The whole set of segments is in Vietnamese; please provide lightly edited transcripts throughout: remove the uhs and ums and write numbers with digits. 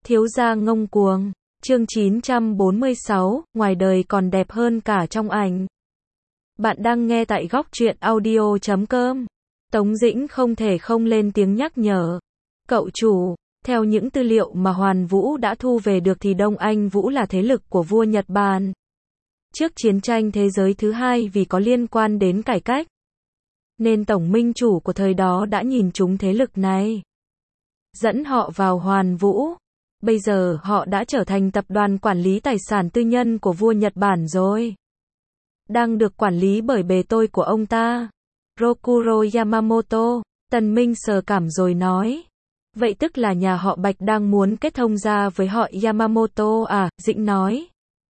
Thiếu gia ngông cuồng. Chương 946, ngoài đời còn đẹp hơn cả trong ảnh. Bạn đang nghe tại góc truyện audio.com. Tống Dĩnh không thể không lên tiếng nhắc nhở. Cậu chủ, theo những tư liệu mà Hoàn Vũ đã thu về được thì Đông Anh Vũ là thế lực của vua Nhật Bản. Trước chiến tranh thế giới thứ hai vì có liên quan đến cải cách, nên tổng minh chủ của thời đó đã nhìn trúng thế lực này, dẫn họ vào Hoàn Vũ. Bây giờ họ đã trở thành tập đoàn quản lý tài sản tư nhân của vua Nhật Bản rồi. Đang được quản lý bởi bề tôi của ông ta, Rokuro Yamamoto. Tần Minh sờ cảm rồi nói. Vậy tức là nhà họ Bạch đang muốn kết thông gia với họ Yamamoto à? Dĩnh nói.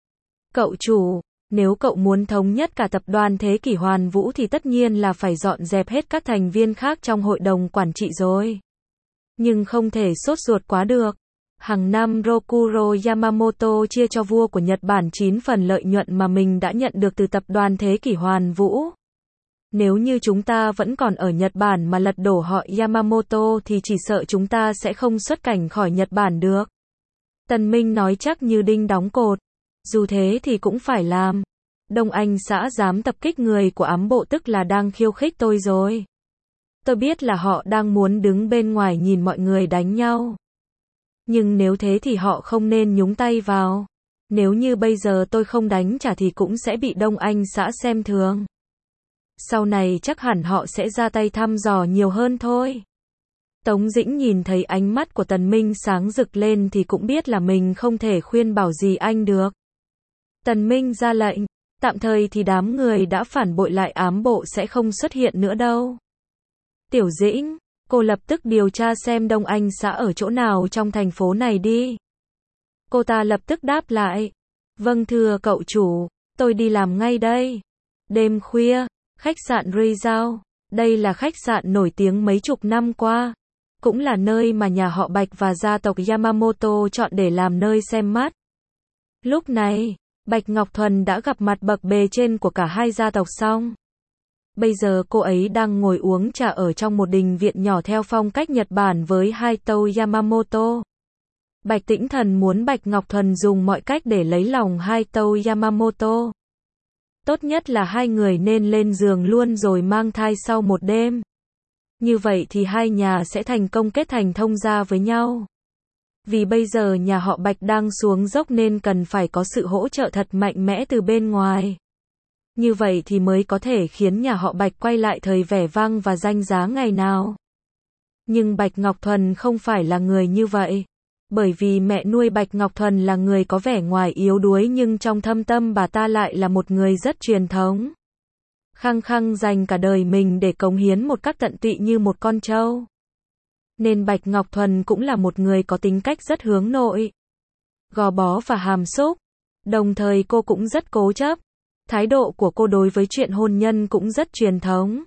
Cậu chủ, nếu cậu muốn thống nhất cả tập đoàn thế kỷ Hoàn Vũ thì tất nhiên là phải dọn dẹp hết các thành viên khác trong hội đồng quản trị rồi. Nhưng không thể sốt ruột quá được. Hàng năm Rokuro Yamamoto chia cho vua của Nhật Bản 9 phần lợi nhuận mà mình đã nhận được từ tập đoàn thế kỷ Hoàn Vũ. Nếu như chúng ta vẫn còn ở Nhật Bản mà lật đổ họ Yamamoto thì chỉ sợ chúng ta sẽ không xuất cảnh khỏi Nhật Bản được. Tần Minh nói chắc như đinh đóng cột. Dù thế thì cũng phải làm. Đông Anh xã dám tập kích người của ám bộ tức là đang khiêu khích tôi rồi. Tôi biết là họ đang muốn đứng bên ngoài nhìn mọi người đánh nhau. Nhưng nếu thế thì họ không nên nhúng tay vào. Nếu như bây giờ tôi không đánh trả thì cũng sẽ bị Đông Anh xã xem thường. Sau này chắc hẳn họ sẽ ra tay thăm dò nhiều hơn thôi. Tống Dĩnh nhìn thấy ánh mắt của Tần Minh sáng rực lên thì cũng biết là mình không thể khuyên bảo gì anh được. Tần Minh ra lệnh, tạm thời thì đám người đã phản bội lại ám bộ sẽ không xuất hiện nữa đâu. Tiểu Dĩnh, cô lập tức điều tra xem Đông Anh xã ở chỗ nào trong thành phố này đi. Cô ta lập tức đáp lại. Vâng thưa cậu chủ, tôi đi làm ngay đây. Đêm khuya, khách sạn Rizal. Đây là khách sạn nổi tiếng mấy chục năm qua. Cũng là nơi mà nhà họ Bạch và gia tộc Yamamoto chọn để làm nơi xem mắt. Lúc này, Bạch Ngọc Thuần đã gặp mặt bậc bề trên của cả hai gia tộc xong. Bây giờ cô ấy đang ngồi uống trà ở trong một đình viện nhỏ theo phong cách Nhật Bản với Haito Yamamoto. Bạch Tĩnh Thần muốn Bạch Ngọc Thuần dùng mọi cách để lấy lòng Haito Yamamoto. Tốt nhất là hai người nên lên giường luôn rồi mang thai sau một đêm. Như vậy thì hai nhà sẽ thành công kết thành thông gia với nhau. Vì bây giờ nhà họ Bạch đang xuống dốc nên cần phải có sự hỗ trợ thật mạnh mẽ từ bên ngoài. Như vậy thì mới có thể khiến nhà họ Bạch quay lại thời vẻ vang và danh giá ngày nào. Nhưng Bạch Ngọc Thuần không phải là người như vậy. Bởi vì mẹ nuôi Bạch Ngọc Thuần là người có vẻ ngoài yếu đuối nhưng trong thâm tâm bà ta lại là một người rất truyền thống. Khăng khăng dành cả đời mình để cống hiến một cách tận tụy như một con trâu. Nên Bạch Ngọc Thuần cũng là một người có tính cách rất hướng nội, gò bó và hàm xúc. Đồng thời cô cũng rất cố chấp. Thái độ của cô đối với chuyện hôn nhân cũng rất truyền thống.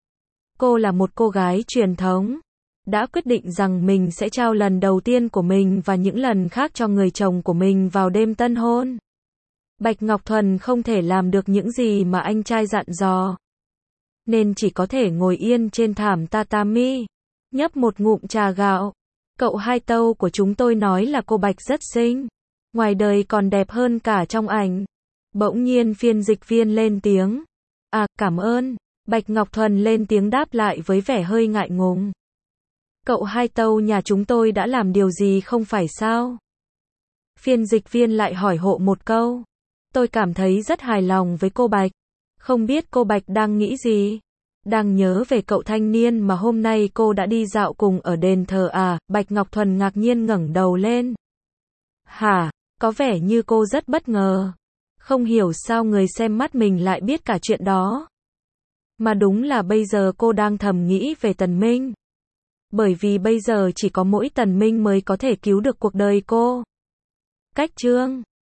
Cô là một cô gái truyền thống, đã quyết định rằng mình sẽ trao lần đầu tiên của mình và những lần khác cho người chồng của mình vào đêm tân hôn. Bạch Ngọc Thuần không thể làm được những gì mà anh trai dặn dò, nên chỉ có thể ngồi yên trên thảm tatami, nhấp một ngụm trà gạo. Cậu hai tâu của chúng tôi nói là cô Bạch rất xinh, ngoài đời còn đẹp hơn cả trong ảnh. Bỗng nhiên phiên dịch viên lên tiếng. À, cảm ơn. Bạch Ngọc Thuần lên tiếng đáp lại với vẻ hơi ngại ngùng. Cậu hai tâu nhà chúng tôi đã làm điều gì không phải sao? Phiên dịch viên lại hỏi hộ một câu. Tôi cảm thấy rất hài lòng với cô Bạch. Không biết cô Bạch đang nghĩ gì? Đang nhớ về cậu thanh niên mà hôm nay cô đã đi dạo cùng ở đền thờ à? Bạch Ngọc Thuần ngạc nhiên ngẩng đầu lên. Hả? Có vẻ như cô rất bất ngờ. Không hiểu sao người xem mắt mình lại biết cả chuyện đó. Mà đúng là bây giờ cô đang thầm nghĩ về Tần Minh. Bởi vì bây giờ chỉ có mỗi Tần Minh mới có thể cứu được cuộc đời cô. Cách chương